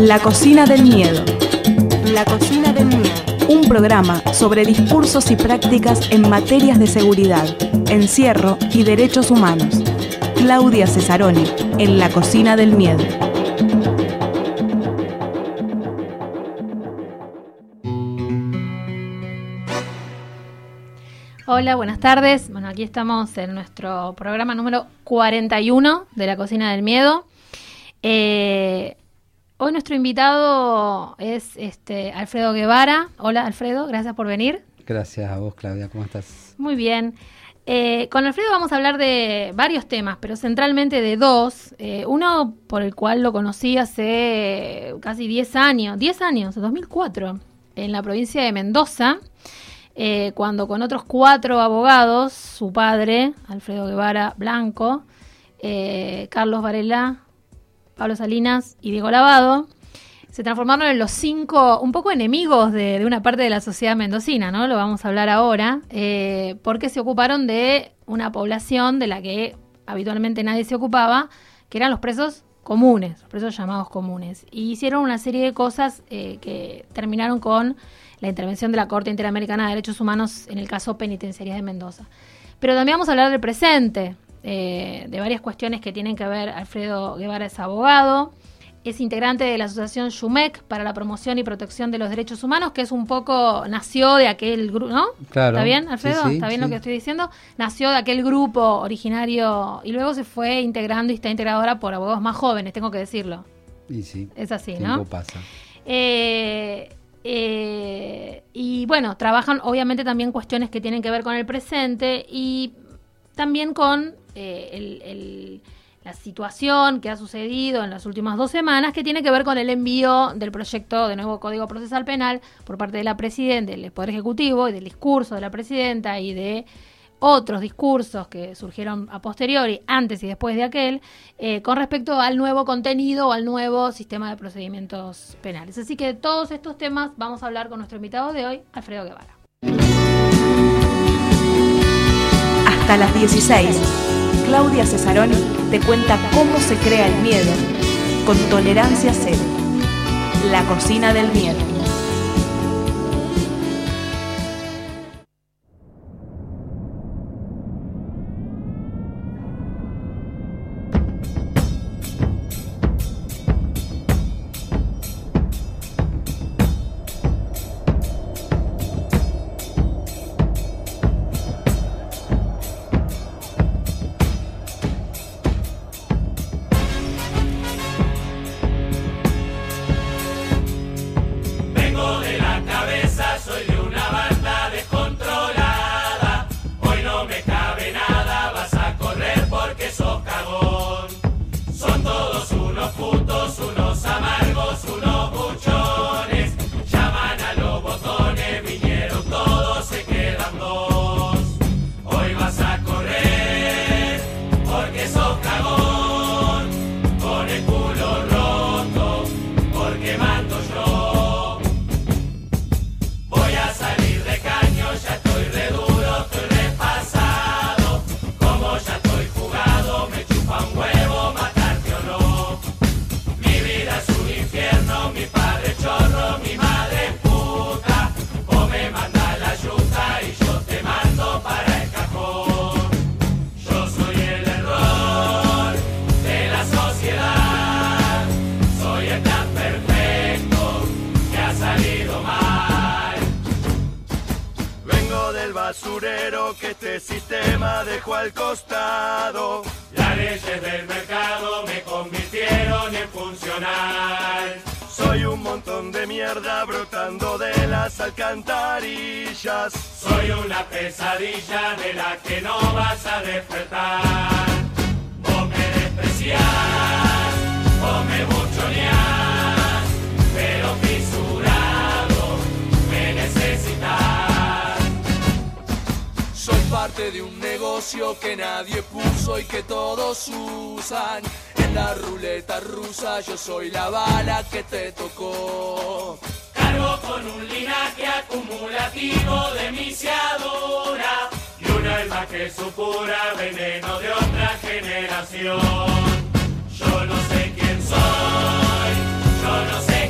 La cocina del miedo. La cocina del miedo. Un programa sobre discursos y prácticas en materias de seguridad, encierro y derechos humanos. Claudia Cesaroni, en La cocina del miedo. Hola, buenas tardes. Bueno, aquí estamos en nuestro programa número 41 de La cocina del miedo. Hoy nuestro invitado es Alfredo Guevara. Hola, Alfredo, gracias por venir. Gracias a vos, Claudia. ¿Cómo estás? Muy bien. Con Alfredo vamos a hablar de varios temas, pero centralmente de dos. Uno por el cual lo conocí hace casi 10 años, en 2004, en la provincia de Mendoza, cuando con otros 4 abogados, su padre, Alfredo Guevara Blanco, Carlos Varela, Pablo Salinas y Diego Lavado, se transformaron en los 5 un poco enemigos de una parte de la sociedad mendocina, ¿no? Lo vamos a hablar ahora, porque se ocuparon de una población de la que habitualmente nadie se ocupaba, que eran los presos comunes, los presos llamados comunes. Y hicieron una serie de cosas que terminaron con la intervención de la Corte Interamericana de Derechos Humanos en el caso Penitenciarías de Mendoza. Pero también vamos a hablar del presente, de varias cuestiones que tienen que ver. Alfredo Guevara es abogado, es integrante de la asociación YUMEC para la promoción y protección de los derechos humanos, que es un poco, nació de aquel grupo, ¿no? Claro. ¿Está bien, Alfredo? Sí, ¿Está bien sí. Lo que estoy diciendo? Nació de aquel grupo originario y luego se fue integrando y está integrado ahora por abogados más jóvenes, tengo que decirlo. Y sí. Es así, Tiempo ¿no? pasa. Y bueno, trabajan obviamente también cuestiones que tienen que ver con el presente y también con la situación que ha sucedido en las últimas 2 semanas, que tiene que ver con el envío del proyecto de nuevo Código Procesal Penal por parte de la Presidenta, del Poder Ejecutivo, y del discurso de la Presidenta y de otros discursos que surgieron a posteriori, antes y después de aquel, con respecto al nuevo contenido o al nuevo sistema de procedimientos penales. Así que de todos estos temas vamos a hablar con nuestro invitado de hoy, Alfredo Guevara. Hasta las 16, Claudia Cesaroni te cuenta cómo se crea el miedo con tolerancia cero. La cocina del miedo. Que este sistema dejó al costado. Las leyes del mercado me convirtieron en funcional. Soy un montón de mierda brotando de las alcantarillas. Soy una pesadilla de la que no vas a despertar. Vos me despreciás, vos me buchoneás, pero fisurado me necesitas. Soy parte de un negocio que nadie puso y que todos usan. En la ruleta rusa yo soy la bala que te tocó. Cargo con un linaje acumulativo de misiadura y una alma que supura veneno de otra generación. Yo no sé quién soy, yo no sé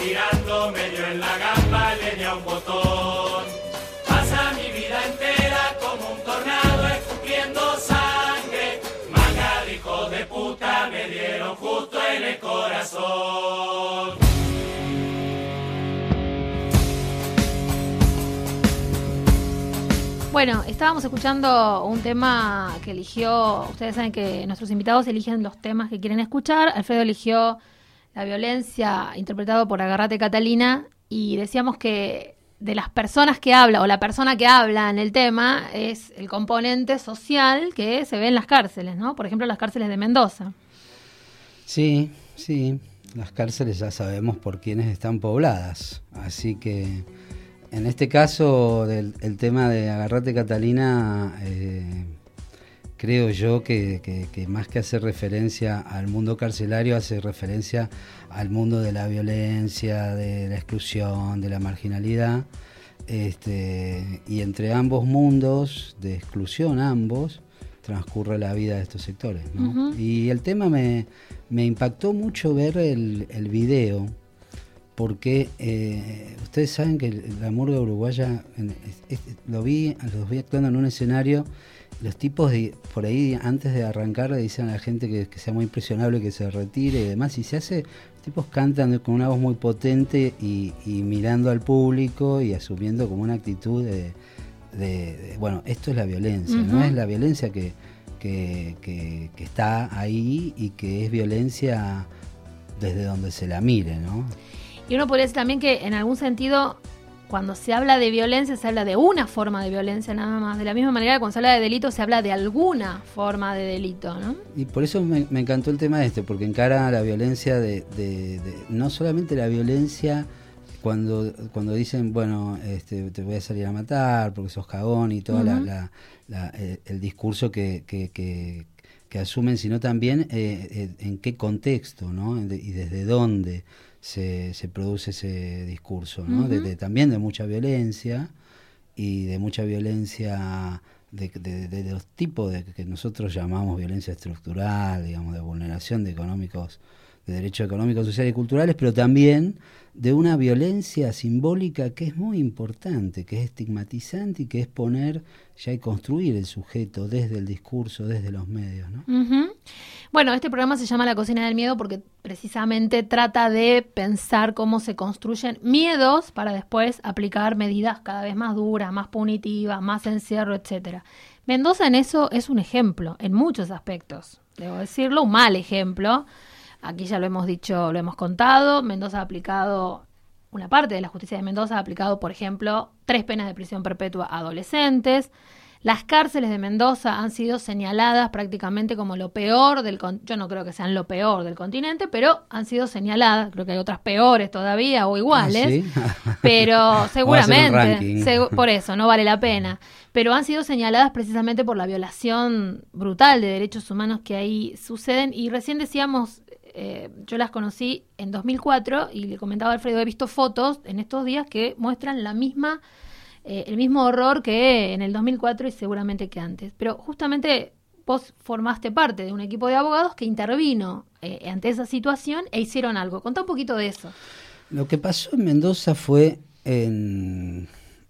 tirando medio en la gamba, le di a un botón. Pasa mi vida entera como un tornado escupiendo sangre. Manga de hijos de puta me dieron justo en el corazón. Bueno, estábamos escuchando un tema que eligió, ustedes saben que nuestros invitados eligen los temas que quieren escuchar. Alfredo eligió La violencia, interpretado por Agarrate Catalina, y decíamos que de las personas que habla, o la persona que habla en el tema, es el componente social que se ve en las cárceles, ¿no? Por ejemplo, las cárceles de Mendoza. Sí, sí, las cárceles ya sabemos por quiénes están pobladas, así que en este caso el tema de Agarrate Catalina, creo yo que más que hacer referencia al mundo carcelario, hace referencia al mundo de la violencia, de la exclusión, de la marginalidad, y entre ambos mundos, de exclusión ambos, transcurre la vida de estos sectores, ¿no? Uh-huh. Y el tema me impactó mucho ver el video, porque ustedes saben que la murga uruguaya, los vi actuando en un escenario. Los tipos por ahí, antes de arrancar, le dicen a la gente que sea muy impresionable, que se retire y demás, y los tipos cantan con una voz muy potente y mirando al público y asumiendo como una actitud de bueno, esto es la violencia, uh-huh. No es la violencia que está ahí, y que es violencia desde donde se la mire, ¿no? Y uno podría decir también que en algún sentido, cuando se habla de violencia, se habla de una forma de violencia nada más. De la misma manera que cuando se habla de delito, se habla de alguna forma de delito, ¿no? Y por eso me encantó el tema porque encara la violencia no solamente la violencia cuando dicen, bueno, te voy a salir a matar porque sos cagón, y todo uh-huh. el discurso que asumen, sino también en qué contexto, ¿no? Y desde dónde se produce ese discurso, ¿no? Uh-huh. También de mucha violencia, y de mucha violencia de los tipos que nosotros llamamos violencia estructural, digamos, de vulneración de derechos económicos, sociales y culturales, pero también de una violencia simbólica que es muy importante, que es estigmatizante, y que es poner ya y construir el sujeto desde el discurso, desde los medios, ¿no? Uh-huh. Bueno, este programa se llama La Cocina del Miedo porque precisamente trata de pensar cómo se construyen miedos para después aplicar medidas cada vez más duras, más punitivas, más encierro, etcétera. Mendoza en eso es un ejemplo, en muchos aspectos, debo decirlo, un mal ejemplo. Aquí ya lo hemos dicho, lo hemos contado. Mendoza ha aplicado, una parte de la justicia de Mendoza ha aplicado, por ejemplo, 3 penas de prisión perpetua a adolescentes. Las cárceles de Mendoza han sido señaladas prácticamente como lo peor yo no creo que sean lo peor del continente, pero han sido señaladas, creo que hay otras peores todavía o iguales, ¿sí? Pero seguramente, por eso no vale la pena. Pero han sido señaladas precisamente por la violación brutal de derechos humanos que ahí suceden. Y recién decíamos, yo las conocí en 2004 y le comentaba a Alfredo, he visto fotos en estos días que muestran el mismo horror que en el 2004 y seguramente que antes. Pero justamente vos formaste parte de un equipo de abogados que intervino ante esa situación e hicieron algo. Contá un poquito de eso. Lo que pasó en Mendoza fue en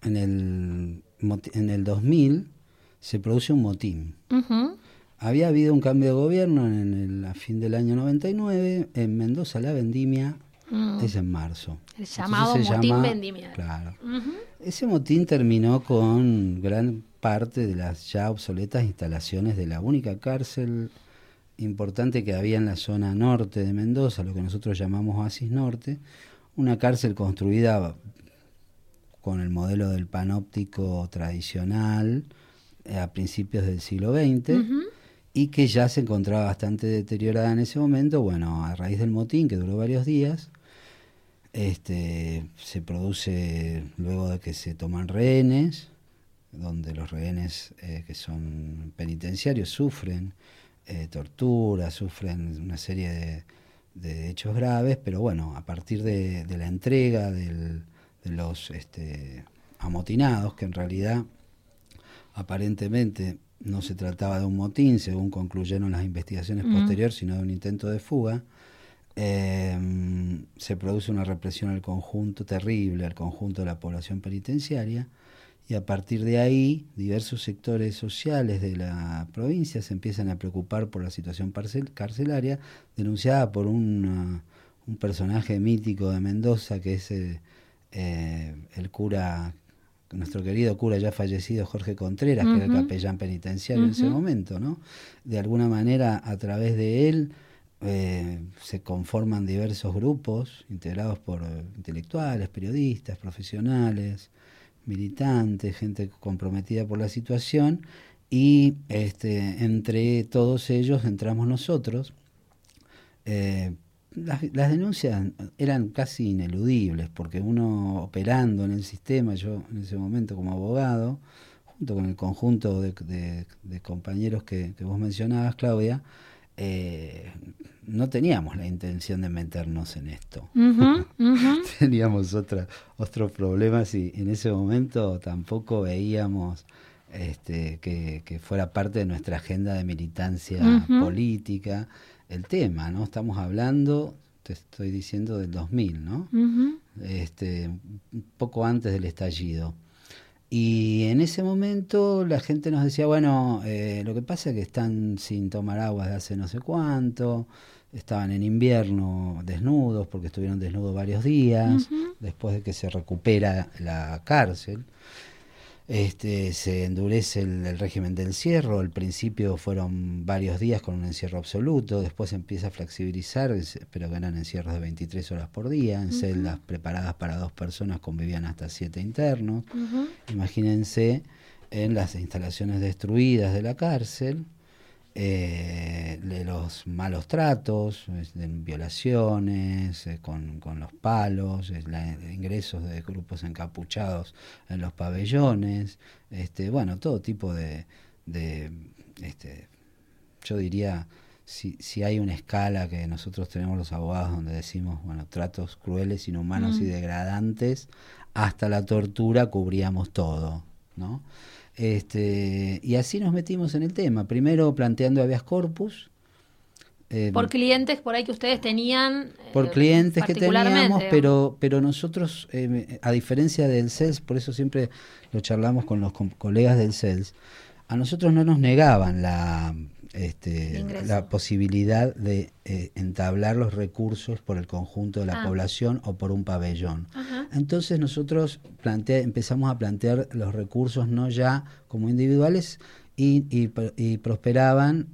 el 2000 se produce un motín. Uh-huh. Había habido un cambio de gobierno a fin del año 99. En Mendoza la vendimia es en marzo. El llamado motín vendimial. Claro. Uh-huh. Ese motín terminó con gran parte de las ya obsoletas instalaciones de la única cárcel importante que había en la zona norte de Mendoza, lo que nosotros llamamos Oasis Norte, una cárcel construida con el modelo del panóptico tradicional a principios del siglo XX, uh-huh. y que ya se encontraba bastante deteriorada en ese momento. Bueno, a raíz del motín, que duró varios días, se produce, luego de que se toman rehenes, donde los rehenes que son penitenciarios sufren tortura, sufren una serie de hechos graves, pero bueno, a partir de la entrega de los amotinados, que en realidad aparentemente no se trataba de un motín, según concluyeron las investigaciones posteriores, sino de un intento de fuga, se produce una represión al conjunto terrible, al conjunto de la población penitenciaria, y a partir de ahí diversos sectores sociales de la provincia se empiezan a preocupar por la situación carcelaria, denunciada por un personaje mítico de Mendoza, que es el cura, nuestro querido cura ya fallecido Jorge Contreras, que era el capellán penitenciario en ese momento, ¿no? De alguna manera, a través de él, se conforman diversos grupos integrados por intelectuales, periodistas, profesionales, militantes, gente comprometida por la situación, y entre todos ellos entramos nosotros. Las denuncias eran casi ineludibles, porque uno operando en el sistema, yo en ese momento como abogado, junto con el conjunto de compañeros que vos mencionabas, Claudia, no teníamos la intención de meternos en esto. Teníamos otros problemas, y en ese momento tampoco veíamos que fuera parte de nuestra agenda de militancia política el tema, ¿no? Estamos hablando, te estoy diciendo, del 2000, ¿no? Un poco antes del estallido. Y en ese momento la gente nos decía, bueno, lo que pasa es que están sin tomar agua desde hace no sé cuánto, estaban en invierno desnudos, porque estuvieron desnudos varios días, después de que se recupera la cárcel. Se endurece el régimen de encierro. Al principio fueron varios días con un encierro absoluto, después se empieza a flexibilizar, pero que eran encierros de 23 horas por día, en celdas preparadas para 2 personas, convivían hasta 7 internos. Imagínense, en las instalaciones destruidas de la cárcel, de los malos tratos, de violaciones, con los palos, ingresos de grupos encapuchados en los pabellones, bueno, todo tipo de yo diría, si hay una escala que nosotros tenemos los abogados donde decimos, bueno, tratos crueles, inhumanos y degradantes, hasta la tortura cubríamos todo, ¿no? Y así nos metimos en el tema, primero planteando habeas corpus. Por clientes por ahí que ustedes tenían. Por clientes que teníamos, pero nosotros, a diferencia del CELS, por eso siempre lo charlamos con los colegas del CELS, a nosotros no nos negaban la posibilidad de entablar los recursos por el conjunto de la población o por un pabellón. Entonces nosotros empezamos a plantear los recursos no ya como individuales, y prosperaban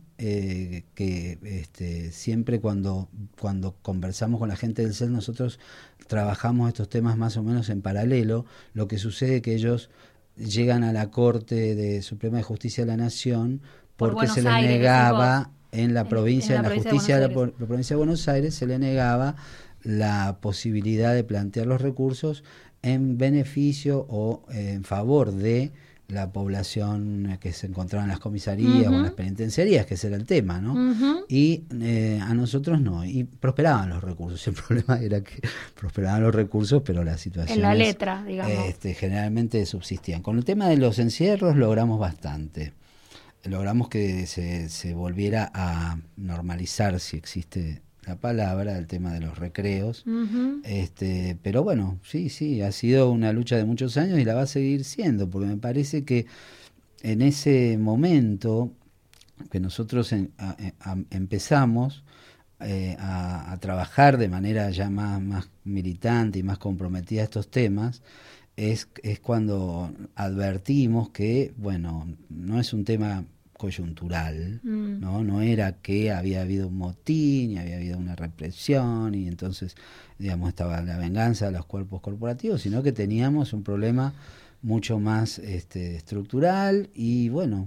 que siempre cuando conversamos con la gente del CEL, nosotros trabajamos estos temas más o menos en paralelo. Lo que sucede es que ellos llegan a la Corte Suprema de Justicia de la Nación porque se les negaba en la provincia, en la justicia de la provincia de Buenos Aires, se le negaba la posibilidad de plantear los recursos en beneficio o en favor de la población que se encontraba en las comisarías o en las penitenciarías, que ese era el tema, ¿no? Y a nosotros no, y prosperaban los recursos. El problema era que prosperaban los recursos, pero las situaciones en la letra, digamos, generalmente subsistían. Con el tema de los encierros logramos bastante. Logramos que se volviera a normalizar, si existe la palabra, el tema de los recreos. Pero bueno, sí, ha sido una lucha de muchos años y la va a seguir siendo, porque me parece que en ese momento que nosotros empezamos a trabajar de manera ya más militante y más comprometida a estos temas, es cuando advertimos que, bueno, no es un tema coyuntural, no era que había habido un motín y había habido una represión y entonces, digamos, estaba la venganza de los cuerpos corporativos, sino que teníamos un problema mucho más estructural. Y bueno,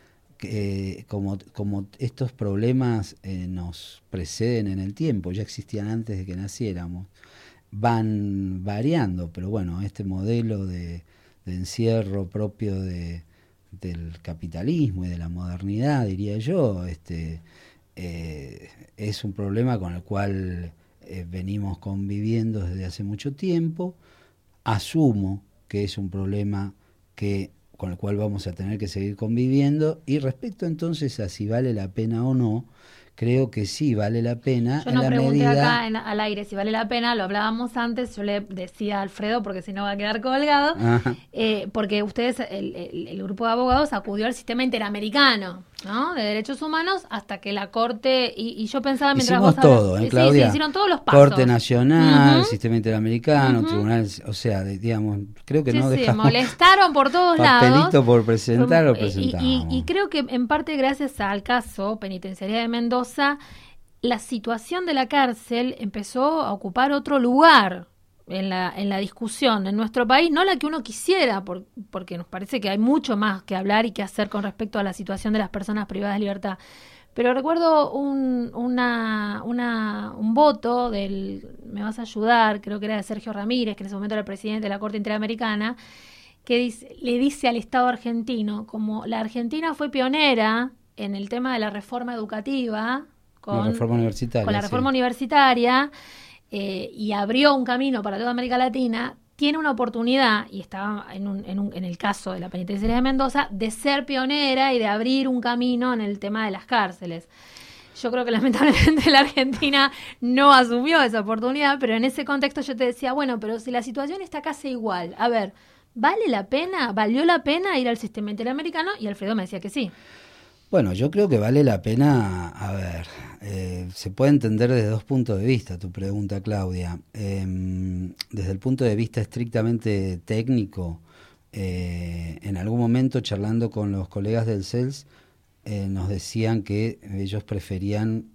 como estos problemas nos preceden en el tiempo, ya existían antes de que naciéramos, van variando, pero bueno, este modelo de encierro propio del capitalismo y de la modernidad, diría yo, es un problema con el cual venimos conviviendo desde hace mucho tiempo. Asumo que es un problema con el cual vamos a tener que seguir conviviendo, y respecto entonces a si vale la pena o no creo que sí vale la pena. Yo no pregunté acá al aire si vale la pena, lo hablábamos antes, yo le decía a Alfredo, porque si no va a quedar colgado, porque ustedes, el grupo de abogados acudió al sistema interamericano, ¿no?, de derechos humanos, hasta que la Corte, y yo pensaba mientras hicimos vos todo, Claudia. Sí, hicieron todos los pasos. Corte Nacional, sistema interamericano, tribunales, o sea, digamos, creo que no dejamos... molestaron por todos lados. Papelito por presentar, lo presentamos. Y creo que en parte gracias al caso Penitenciaría de Mendoza, la situación de la cárcel empezó a ocupar otro lugar en la discusión en nuestro país, no la que uno quisiera, porque nos parece que hay mucho más que hablar y que hacer con respecto a la situación de las personas privadas de libertad. Pero recuerdo un voto me vas a ayudar, creo que era de Sergio Ramírez, que en ese momento era el presidente de la Corte Interamericana, que le dice al Estado argentino, como la Argentina fue pionera en el tema de la reforma educativa, con la reforma universitaria, y abrió un camino para toda América Latina, tiene una oportunidad, y estaba en el caso de la Penitenciaría de Mendoza, de ser pionera y de abrir un camino en el tema de las cárceles. Yo creo que lamentablemente la Argentina no asumió esa oportunidad, pero en ese contexto yo te decía, bueno, pero si la situación está casi igual, a ver, ¿valió la pena ir al sistema interamericano? Y Alfredo me decía que sí. Bueno, yo creo que vale la pena, a ver, se puede entender desde dos puntos de vista tu pregunta, Claudia. Desde el punto de vista estrictamente técnico, en algún momento charlando con los colegas del CELS, nos decían que ellos preferían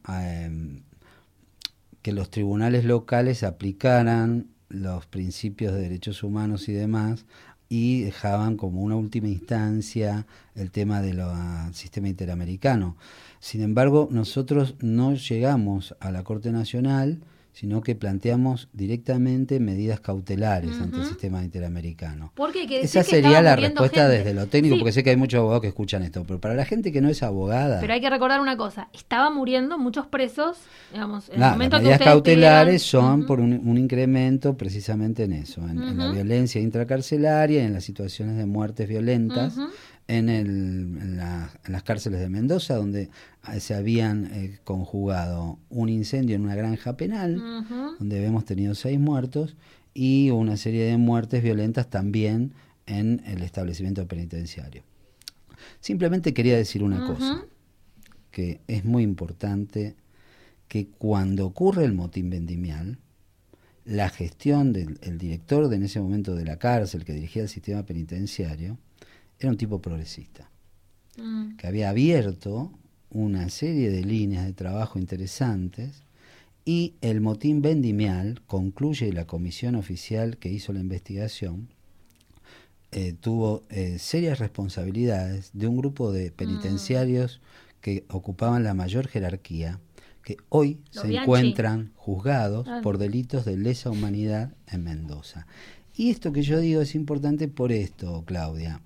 que los tribunales locales aplicaran los principios de derechos humanos y demás, y dejaban como una última instancia el tema del sistema interamericano. Sin embargo, nosotros no llegamos a la Corte Nacional, sino que planteamos directamente medidas cautelares ante el sistema interamericano. ¿Por qué? Esa sería la respuesta gente desde lo técnico, porque sé que hay muchos abogados que escuchan esto, pero para la gente que no es abogada... Pero hay que recordar una cosa, estaban muriendo muchos presos, digamos, en el momento las que medidas cautelares son por un incremento precisamente en eso, en la violencia intracarcelaria, en las situaciones de muertes violentas, en las cárceles de Mendoza, donde se habían conjugado un incendio en una granja penal, donde hemos tenido 6 muertos, y una serie de muertes violentas también en el establecimiento penitenciario. Simplemente quería decir una cosa, que es muy importante, que cuando ocurre el motín vendimial, la gestión del director en ese momento de la cárcel que dirigía el sistema penitenciario era un tipo progresista, que había abierto una serie de líneas de trabajo interesantes, y el motín vendimial, concluye la comisión oficial que hizo la investigación, tuvo serias responsabilidades de un grupo de penitenciarios que ocupaban la mayor jerarquía, que hoy se encuentran juzgados por delitos de lesa humanidad en Mendoza. Y esto que yo digo es importante por esto, Claudia.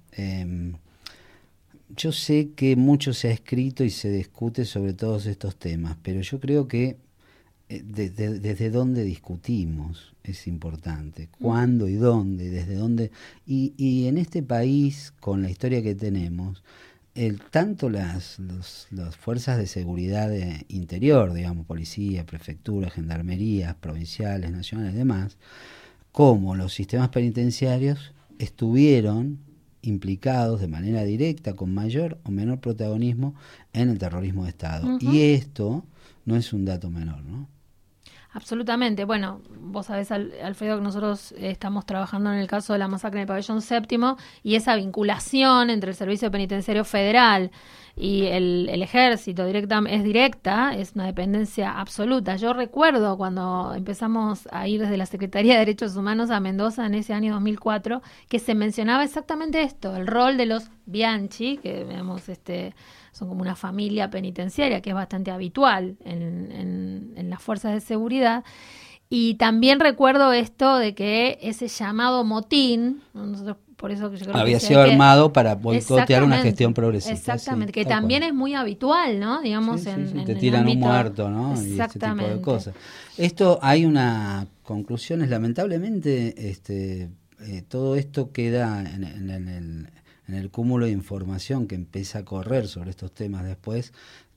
Yo sé que mucho se ha escrito y se discute sobre todos estos temas, pero yo creo que desde dónde discutimos es importante, cuándo y dónde, desde dónde. Y en este país, con la historia que tenemos, tanto las fuerzas de seguridad interior, digamos, policía, prefectura, gendarmerías, provinciales, nacionales y demás, como los sistemas penitenciarios estuvieron implicados de manera directa, con mayor o menor protagonismo, en el terrorismo de Estado. Y esto no es un dato menor, ¿no? Absolutamente. Bueno, vos sabés, Alfredo, que nosotros estamos trabajando en el caso de la masacre en el Pabellón Séptimo, y esa vinculación entre el Servicio Penitenciario Federal y el Ejército es directa, es una dependencia absoluta. Yo recuerdo cuando empezamos a ir desde la Secretaría de Derechos Humanos a Mendoza en ese año 2004, que se mencionaba exactamente esto, el rol de los Bianchi, que digamos, son como una familia penitenciaria que es bastante habitual en las fuerzas de seguridad. Y también recuerdo esto de que ese llamado motín, nosotros por eso que yo creo había que sido armado para boicotear una gestión progresista. Exactamente, sí, que también es muy habitual, ¿no? Digamos, sí, en te tiran el ámbito... un muerto, ¿no? Y ese tipo de cosas. Esto, hay una conclusión, lamentablemente, todo esto queda en el cúmulo de información que empieza a correr sobre estos temas después,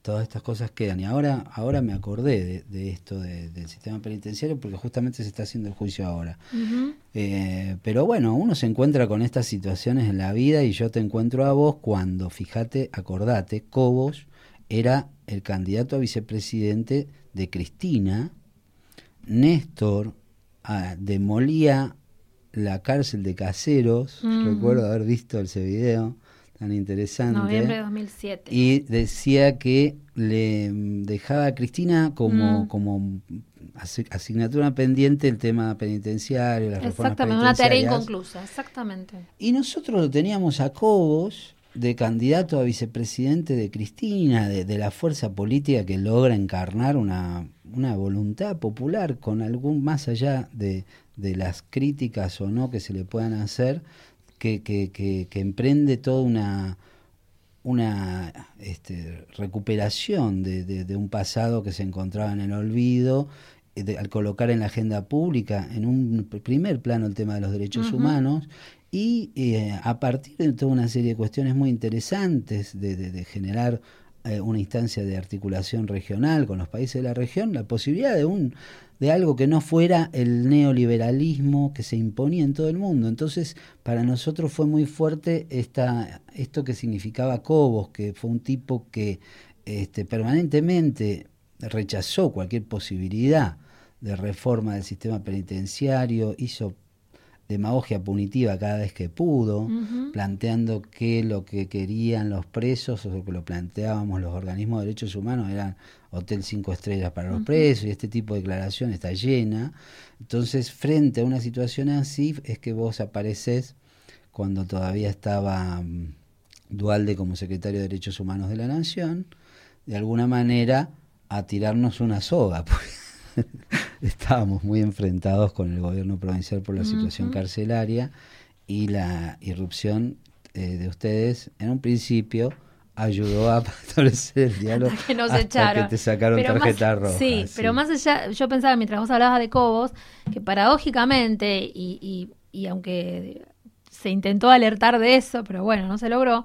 todas estas cosas quedan. Y ahora me acordé de esto del sistema penitenciario, porque justamente se está haciendo el juicio ahora. Ujú. Pero bueno, uno se encuentra con estas situaciones en la vida, y yo te encuentro a vos cuando, fíjate, acordate, Cobos era el candidato a vicepresidente de Cristina. Néstor demolía la cárcel de Caseros. Recuerdo haber visto ese video tan interesante. Noviembre de 2007. Y decía que le dejaba a Cristina como asignatura pendiente el tema penitenciario, las reformas Exactamente, una tarea penitenciarias. inconclusa, exactamente. Y nosotros lo teníamos a Cobos de candidato a vicepresidente de Cristina, de la fuerza política que logra encarnar una voluntad popular, con algún, más allá de las críticas o no que se le puedan hacer, que emprende toda una recuperación de un pasado que se encontraba en el olvido, al colocar en la agenda pública en un primer plano el tema de los derechos humanos, y a partir de toda una serie de cuestiones muy interesantes de generar una instancia de articulación regional con los países de la región, la posibilidad de algo que no fuera el neoliberalismo que se imponía en todo el mundo. Entonces, para nosotros fue muy fuerte esto que significaba Cobos, que fue un tipo que permanentemente rechazó cualquier posibilidad de reforma del sistema penitenciario, hizo demagogia punitiva cada vez que pudo, planteando que lo que querían los presos, o lo que lo planteábamos los organismos de derechos humanos, eran hotel 5 estrellas para los presos, y este tipo de declaración está llena. Entonces, frente a una situación así, es que vos apareces cuando todavía estaba Duhalde como secretario de Derechos Humanos de la Nación, de alguna manera a tirarnos una soga, porque estábamos muy enfrentados con el gobierno provincial por la situación carcelaria, y la irrupción de ustedes en un principio ayudó a establecer el diálogo que nos hasta echaron. que te sacaron tarjeta roja. Sí, pero más allá, yo pensaba mientras vos hablabas de Cobos, que paradójicamente, y aunque se intentó alertar de eso, pero bueno, no se logró,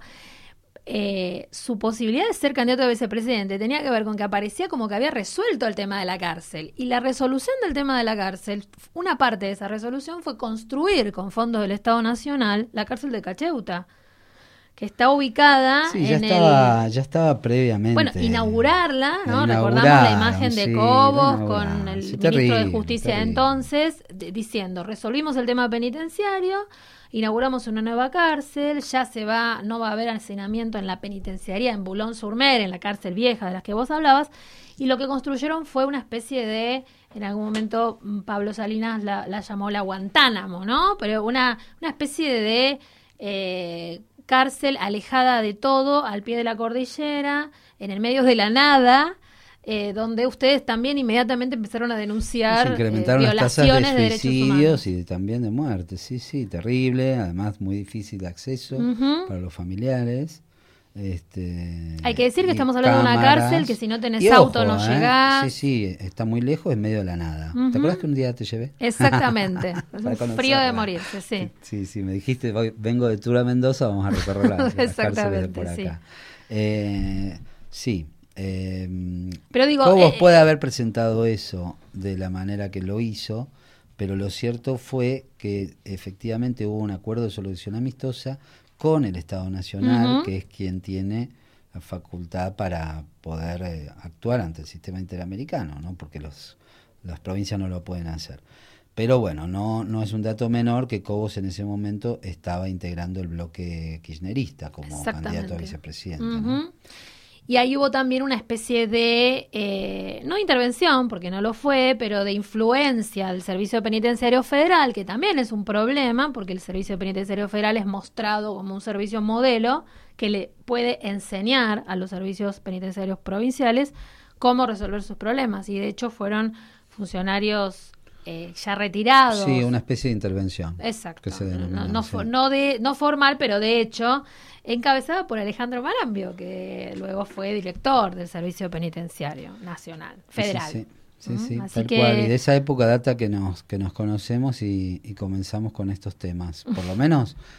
su posibilidad de ser candidato a vicepresidente tenía que ver con que aparecía como que había resuelto el tema de la cárcel. Y la resolución del tema de la cárcel, una parte de esa resolución fue construir con fondos del Estado Nacional la cárcel de Cacheuta, que está ubicada ya estaba previamente. Bueno, inaugurarla, ¿no? La Recordamos la imagen de Cobos con el ministro de Justicia de entonces, diciendo, resolvimos el tema penitenciario, inauguramos una nueva cárcel, no va a haber hacinamiento en la penitenciaría en Boulogne-sur-Mer, en la cárcel vieja de las que vos hablabas, y lo que construyeron fue una especie de, en algún momento Pablo Salinas la llamó la Guantánamo, ¿no? Pero una especie de cárcel alejada de todo, al pie de la cordillera, en el medio de la nada, donde ustedes también inmediatamente empezaron a denunciar se incrementaron violaciones las tasas de de derechos suicidios humanos. y también de muerte. Sí, terrible, además muy difícil de acceso para los familiares. Hay que decir que estamos hablando de una cárcel que si no tenés auto no llegás. Sí, está muy lejos, en medio de la nada. ¿Te acuerdas que un día te llevé? Exactamente, es un frío de morirse, sí. Sí, me dijiste, vengo de Tour a Mendoza, vamos a recorrer las cárceles de por acá. Sí. Pero digo, Cobos puede haber presentado eso de la manera que lo hizo, pero lo cierto fue que efectivamente hubo un acuerdo de solución amistosa con el Estado Nacional, que es quien tiene la facultad para poder actuar ante el sistema interamericano, ¿no? Porque las provincias no lo pueden hacer. Pero bueno, no es un dato menor que Cobos en ese momento estaba integrando el bloque kirchnerista como candidato a vicepresidente, ¿no? Y ahí hubo también una especie de, no intervención, porque no lo fue, pero de influencia del Servicio Penitenciario Federal, que también es un problema, porque el Servicio Penitenciario Federal es mostrado como un servicio modelo que le puede enseñar a los servicios penitenciarios provinciales cómo resolver sus problemas. Y de hecho fueron funcionarios ya retirados. Sí, una especie de intervención. Exacto. Que se denomina, no formal, pero de hecho encabezada por Alejandro Marambio, que luego fue director del Servicio Penitenciario Nacional, Federal. Sí, Así tal que, cual. Y de esa época data que nos conocemos y comenzamos con estos temas. Por lo menos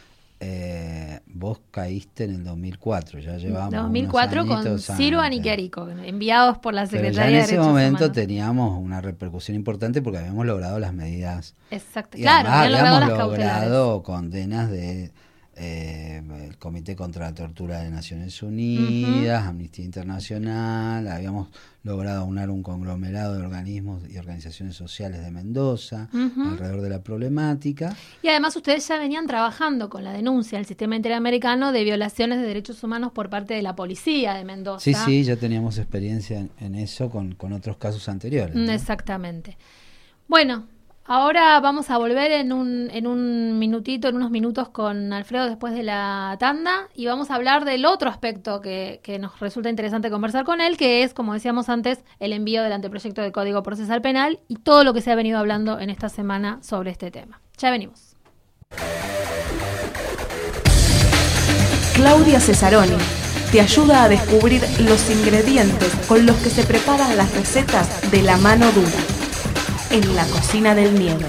vos caíste en el 2004, ya llevábamos 2004 unos con añitos Ciro antes. Aniquerico, enviados por la Pero Secretaría ya de en ese Derechos momento Humanos. teníamos una repercusión importante porque habíamos logrado las medidas. Exacto, Y claro, además habían logrado las habíamos cautelares. logrado condenas de el Comité contra la Tortura de Naciones Unidas, Amnistía Internacional, habíamos logrado aunar un conglomerado de organismos y organizaciones sociales de Mendoza alrededor de la problemática. Y además ustedes ya venían trabajando con la denuncia al sistema interamericano de violaciones de derechos humanos por parte de la policía de Mendoza. Sí, ya teníamos experiencia en eso con otros casos anteriores, ¿no? Exactamente. Bueno, ahora vamos a volver en un minutito, en unos minutos con Alfredo después de la tanda y vamos a hablar del otro aspecto que nos resulta interesante conversar con él, que es, como decíamos antes, el envío del anteproyecto de Código Procesal Penal y todo lo que se ha venido hablando en esta semana sobre este tema. Ya venimos. Claudia Cesaroni te ayuda a descubrir los ingredientes con los que se preparan las recetas de la mano dura. En la cocina del miedo.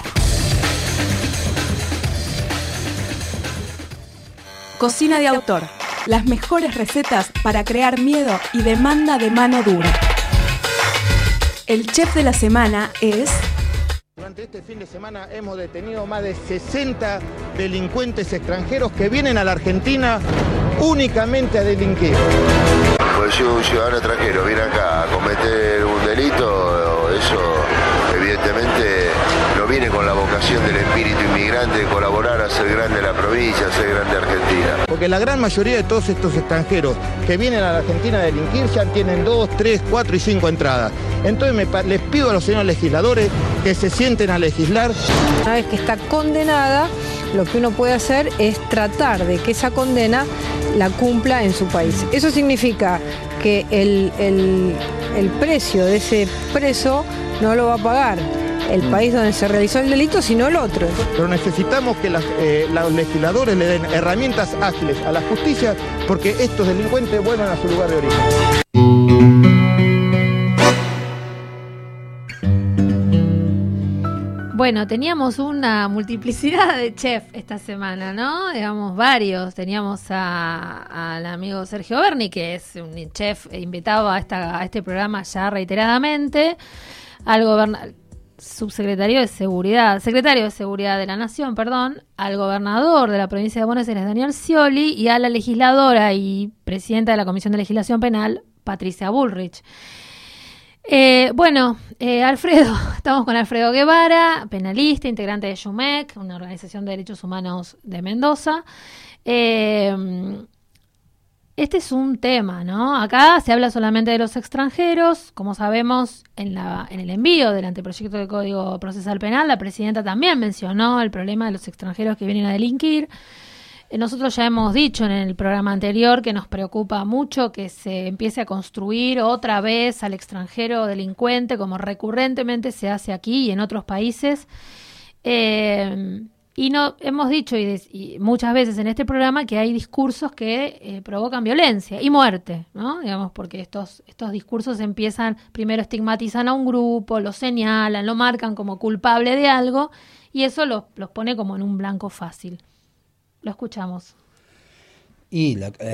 Cocina de autor. Las mejores recetas para crear miedo y demanda de mano dura. El chef de la semana es... Durante este fin de semana hemos detenido más de 60 delincuentes extranjeros que vienen a la Argentina únicamente a delinquir. Pues si un ciudadano extranjero viene acá a cometer un delito, eso evidentemente no viene con la vocación del espíritu inmigrante de colaborar a hacer grande la provincia, a hacer grande Argentina. Porque la gran mayoría de todos estos extranjeros que vienen a la Argentina a delinquir ya tienen 2, 3, 4 y 5 entradas. Entonces les pido a los señores legisladores que se sienten a legislar. Una vez que está condenada, lo que uno puede hacer es tratar de que esa condena la cumpla en su país. Eso significa que el precio de ese preso no lo va a pagar el país donde se realizó el delito, sino el otro. Pero necesitamos que los legisladores le den herramientas ágiles a la justicia porque estos delincuentes vuelvan a su lugar de origen. Bueno, teníamos una multiplicidad de chefs esta semana, ¿no? Digamos, varios. Teníamos al amigo Sergio Berni, que es un chef invitado a este programa ya reiteradamente, al secretario de Seguridad de la Nación, al gobernador de la provincia de Buenos Aires, Daniel Scioli, y a la legisladora y presidenta de la Comisión de Legislación Penal, Patricia Bullrich. Alfredo, estamos con Alfredo Guevara, penalista, integrante de YUMEC, una organización de derechos humanos de Mendoza. Este es un tema, ¿no? Acá se habla solamente de los extranjeros. Como sabemos, en el envío del anteproyecto de Código Procesal Penal, la presidenta también mencionó el problema de los extranjeros que vienen a delinquir. Nosotros ya hemos dicho en el programa anterior que nos preocupa mucho que se empiece a construir otra vez al extranjero delincuente, como recurrentemente se hace aquí y en otros países. Y no hemos dicho y muchas veces en este programa que hay discursos que provocan violencia y muerte, ¿no? Digamos, porque estos discursos empiezan, primero estigmatizan a un grupo, lo señalan, lo marcan como culpable de algo y eso los pone como en un blanco fácil. Lo escuchamos. Y,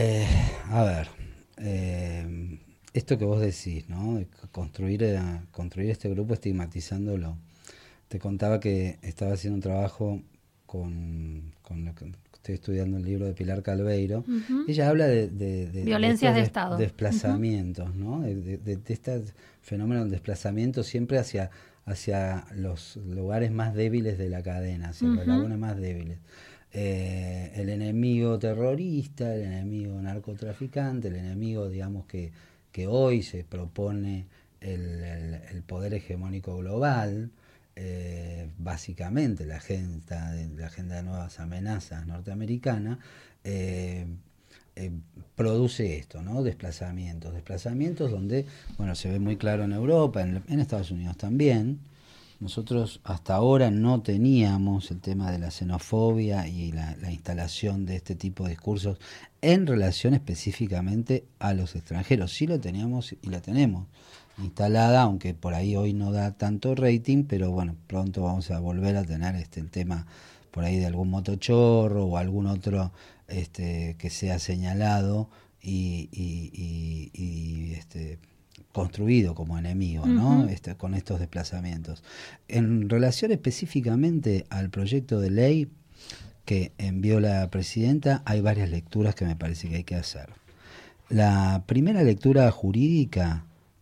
esto que vos decís, ¿no? De construir este grupo estigmatizándolo. Te contaba que estaba haciendo un trabajo con lo que estoy estudiando el libro de Pilar Calveiro. Ella habla de violencias de Estado. Desplazamientos, ¿no? De este fenómeno del desplazamiento siempre hacia los lugares más débiles de la cadena, hacia los eslabones más débiles. El enemigo terrorista, el enemigo narcotraficante, el enemigo, digamos, que hoy se propone el poder hegemónico global, básicamente la agenda de nuevas amenazas norteamericana, produce esto, ¿no? Desplazamientos donde, bueno, se ve muy claro en Europa, en Estados Unidos también. Nosotros hasta ahora no teníamos el tema de la xenofobia y la instalación de este tipo de discursos en relación específicamente a los extranjeros. Sí lo teníamos y la tenemos instalada, aunque por ahí hoy no da tanto rating, pero bueno, pronto vamos a volver a tener el tema por ahí de algún motochorro o algún otro que sea señalado y construido como enemigo, ¿no? Con estos desplazamientos. En relación específicamente al proyecto de ley que envió la presidenta, hay varias lecturas que me parece que hay que hacer. La primera lectura jurídica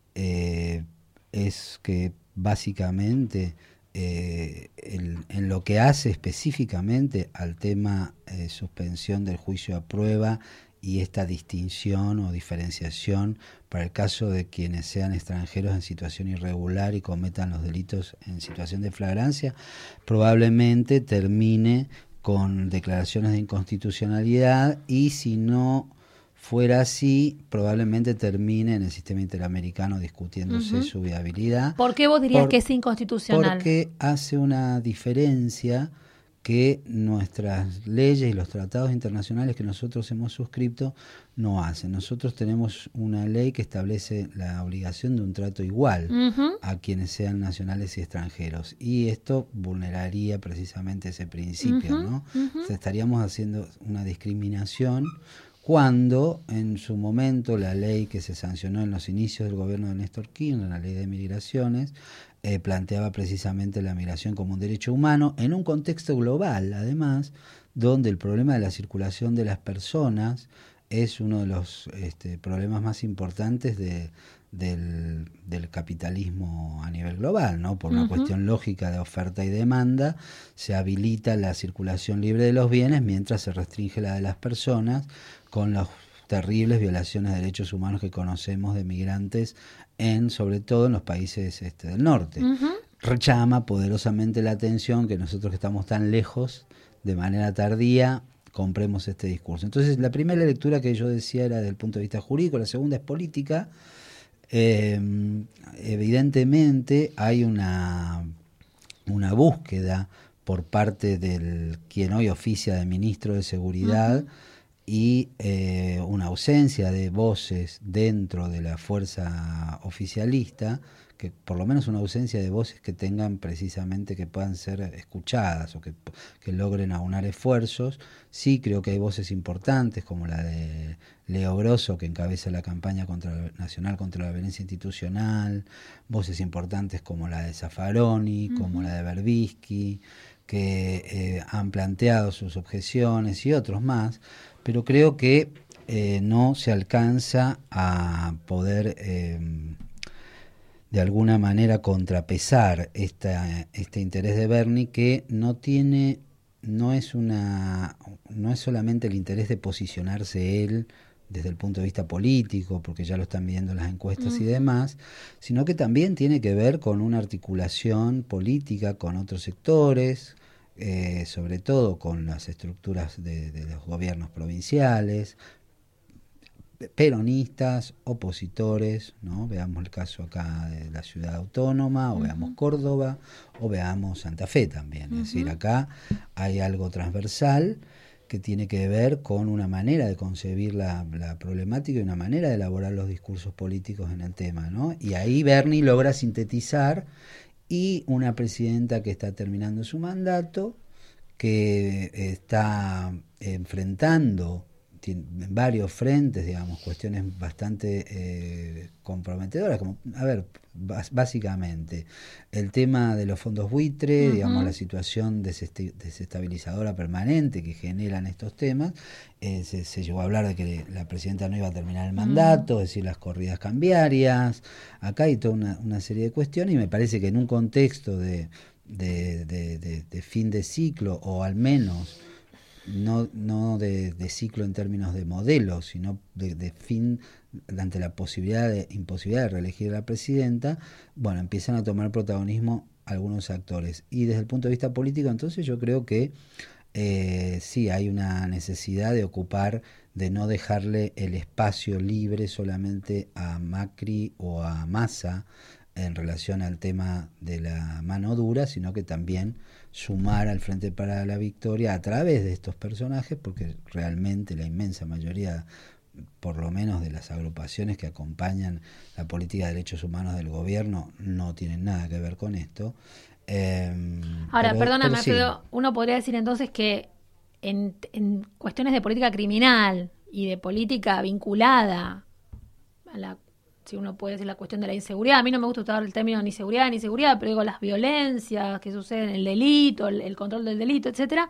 es que básicamente en lo que hace específicamente al tema suspensión del juicio a prueba y esta distinción o diferenciación para el caso de quienes sean extranjeros en situación irregular y cometan los delitos en situación de flagrancia, probablemente termine con declaraciones de inconstitucionalidad, y si no fuera así, probablemente termine en el sistema interamericano discutiéndose su viabilidad. ¿Por qué vos dirías que es inconstitucional? Porque hace una diferencia que nuestras leyes y los tratados internacionales que nosotros hemos suscrito no hacen. Nosotros tenemos una ley que establece la obligación de un trato igual a quienes sean nacionales y extranjeros, y esto vulneraría precisamente ese principio, ¿no? O sea, estaríamos haciendo una discriminación cuando en su momento la ley que se sancionó en los inicios del gobierno de Néstor Kirchner, la ley de migraciones, planteaba precisamente la migración como un derecho humano en un contexto global, además, donde el problema de la circulación de las personas es uno de los problemas más importantes del capitalismo a nivel global, ¿no? Por una cuestión lógica de oferta y demanda, se habilita la circulación libre de los bienes mientras se restringe la de las personas, con las terribles violaciones de derechos humanos que conocemos de migrantes sobre todo en los países del norte. Llama poderosamente la atención que nosotros que estamos tan lejos, de manera tardía, compremos este discurso. Entonces, la primera lectura que yo decía era desde el punto de vista jurídico, la segunda es política. Evidentemente hay una búsqueda por parte del quien hoy oficia de ministro de Seguridad y una ausencia de voces dentro de la fuerza oficialista, que por lo menos una ausencia de voces que tengan precisamente, que puedan ser escuchadas o que logren aunar esfuerzos. Sí creo que hay voces importantes como la de Leo Grosso, que encabeza la campaña nacional contra la violencia institucional, voces importantes como la de Zaffaroni, como la de Berbisky, que han planteado sus objeciones, y otros más, pero creo que no se alcanza a poder de alguna manera contrapesar este interés de Bernie, que no es solamente el interés de posicionarse él desde el punto de vista político, porque ya lo están viendo las encuestas y demás, sino que también tiene que ver con una articulación política con otros sectores, sobre todo con las estructuras de los gobiernos provinciales, peronistas, opositores, ¿no? Veamos el caso acá de la ciudad autónoma, o veamos Córdoba, o veamos Santa Fe también. Es decir, acá hay algo transversal que tiene que ver con una manera de concebir la problemática y una manera de elaborar los discursos políticos en el tema, ¿no? Y ahí Bernie logra sintetizar, y una presidenta que está terminando su mandato, que está enfrentando en varios frentes, digamos, cuestiones bastante comprometedoras, como, a ver, básicamente, el tema de los fondos buitre, digamos, la situación desestabilizadora permanente que generan estos temas. Se llegó a hablar de que la presidenta no iba a terminar el mandato, es decir, las corridas cambiarias. Acá hay toda una serie de cuestiones, y me parece que en un contexto de fin de ciclo, o al menos no de ciclo en términos de modelo, sino de fin, ante la imposibilidad de reelegir a la presidenta, bueno, empiezan a tomar protagonismo algunos actores. Y desde el punto de vista político, entonces, yo creo que sí hay una necesidad de ocupar, de no dejarle el espacio libre solamente a Macri o a Massa en relación al tema de la mano dura, sino que también sumar al Frente para la Victoria a través de estos personajes, porque realmente la inmensa mayoría por lo menos de las agrupaciones que acompañan la política de derechos humanos del gobierno, no tienen nada que ver con esto. Ahora, perdóname, sí. Alfredo, uno podría decir entonces que en cuestiones de política criminal y de política vinculada a la, si uno puede decir, la cuestión de la inseguridad, a mí no me gusta usar el término ni seguridad, pero digo las violencias que suceden, el delito, el control del delito, etcétera,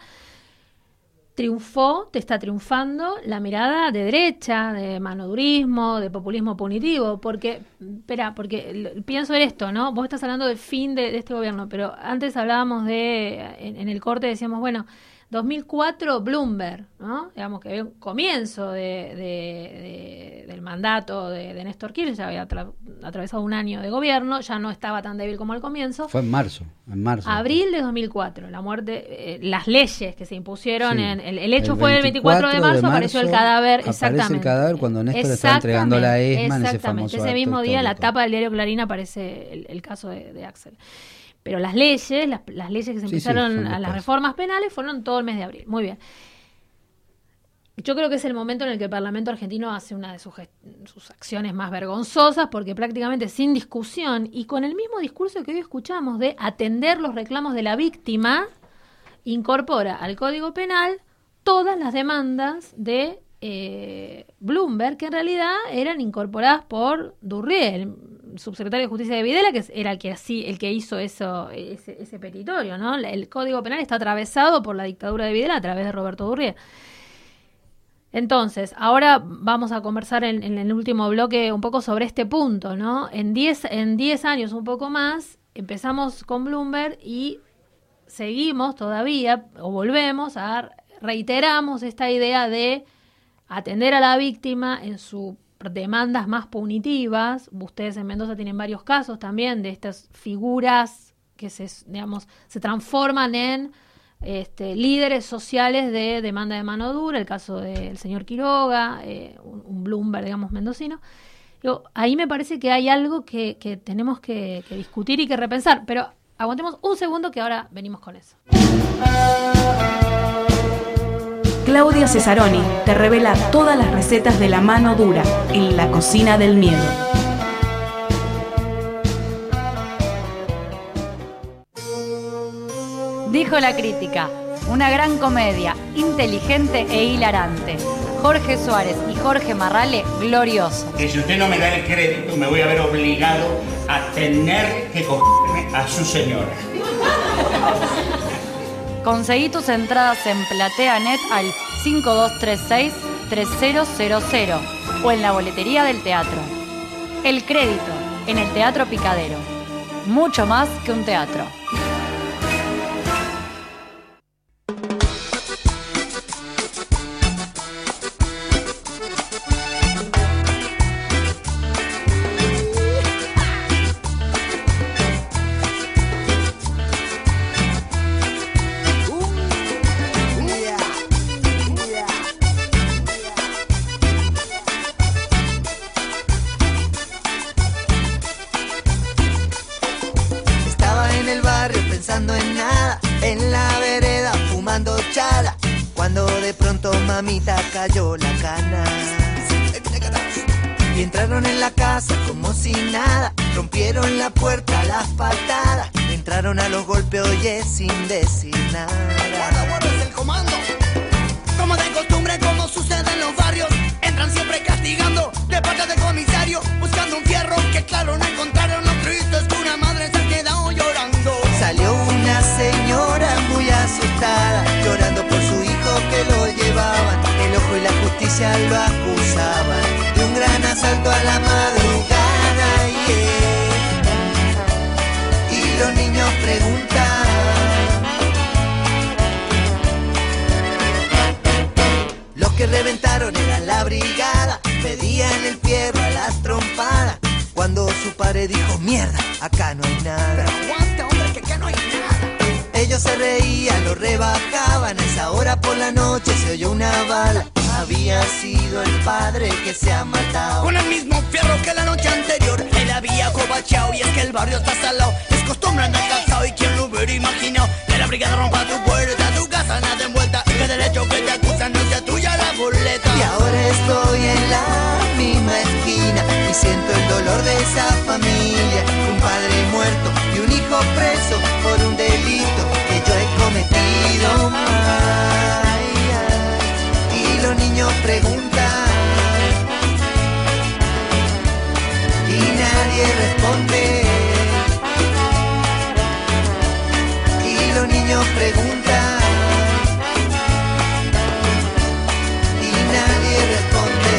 está triunfando la mirada de derecha, de manodurismo, de populismo punitivo, porque pienso en esto, ¿no? Vos estás hablando del fin de este gobierno, pero antes hablábamos en el corte decíamos, bueno, 2004 Bloomberg, ¿no? Digamos que había un comienzo del mandato de Néstor Kirchner, ya había atravesado un año de gobierno, ya no estaba tan débil como al comienzo. Fue en marzo. Abril de 2004, la muerte, las leyes que se impusieron, sí, el hecho fue el 24 de marzo, apareció el cadáver, exactamente. Aparece el cadáver cuando Néstor está entregando la ESMA en ese famoso acto mismo día, en la histórico. tapa del diario Clarín aparece el caso de Axel. Pero las leyes que se empezaron a las reformas penales fueron todo el mes de abril. Muy bien. Yo creo que es el momento en el que el Parlamento argentino hace una de sus acciones más vergonzosas, porque prácticamente sin discusión y con el mismo discurso que hoy escuchamos de atender los reclamos de la víctima, incorpora al Código Penal todas las demandas de Bloomberg, que en realidad eran incorporadas por Durrié, el subsecretario de Justicia de Videla, que era el que hizo ese petitorio, ¿no? El Código Penal está atravesado por la dictadura de Videla a través de Roberto Durrié. Entonces, ahora vamos a conversar en el último bloque un poco sobre este punto, ¿no? En 10 años, un poco más, empezamos con Bloomberg y seguimos todavía, o reiteramos esta idea de atender a la víctima en sus demandas más punitivas. Ustedes en Mendoza tienen varios casos también de estas figuras que se transforman en líderes sociales de demanda de mano dura, el caso del señor Quiroga, un Bloomberg, digamos, mendocino. Ahí me parece que hay algo que tenemos que discutir y que repensar, pero aguantemos un segundo que ahora venimos con eso. Claudia Cesaroni te revela todas las recetas de la mano dura en la cocina del miedo. Dijo la crítica, una gran comedia, inteligente e hilarante. Jorge Suárez y Jorge Marrale, gloriosos. Que si usted no me da el crédito, me voy a ver obligado a tener que cogerme a su señora. Conseguí tus entradas en PlateaNet al 5236-3000 o en la boletería del teatro. El crédito en el Teatro Picadero. Mucho más que un teatro. Mamita cayó la cana y entraron en la casa como si nada, rompieron la puerta a las patadas, entraron a los golpes, oye, sin decir nada. Guarda, es el comando. Como de costumbre, como sucede en los barrios, entran siempre castigando de parte del comisario, buscando un fierro que claro no encontraron. Lo triste es que una madre se ha quedado llorando. Salió una señora muy asustada, llorando por su hijo que lo llevaban. El ojo y la justicia lo acusaban de un gran asalto a la madrugada, yeah. Y los niños preguntan, los que reventaron eran la brigada, pedían el fierro a las trompadas, cuando su padre dijo, mierda, acá no hay nada. Pero aguanta, hombre, que acá no hay nada. Ellos se reían, lo rebajaban, a esa hora por la noche se oyó una bala. Había sido el padre que se ha matado con el mismo fierro que la noche anterior. Él había cobacheado y es que el barrio está salado. Es costumbre andar calzado y quien lo hubiera imaginado que la brigada rompa tu puerta, tu casa nada envuelta y que del hecho que te acusan no sea tuya la boleta. Y ahora estoy en la y siento el dolor de esa familia, un padre muerto y un hijo preso por un delito que yo he cometido. Ay, ay. Y los niños preguntan y nadie responde. Y los niños preguntan y nadie responde.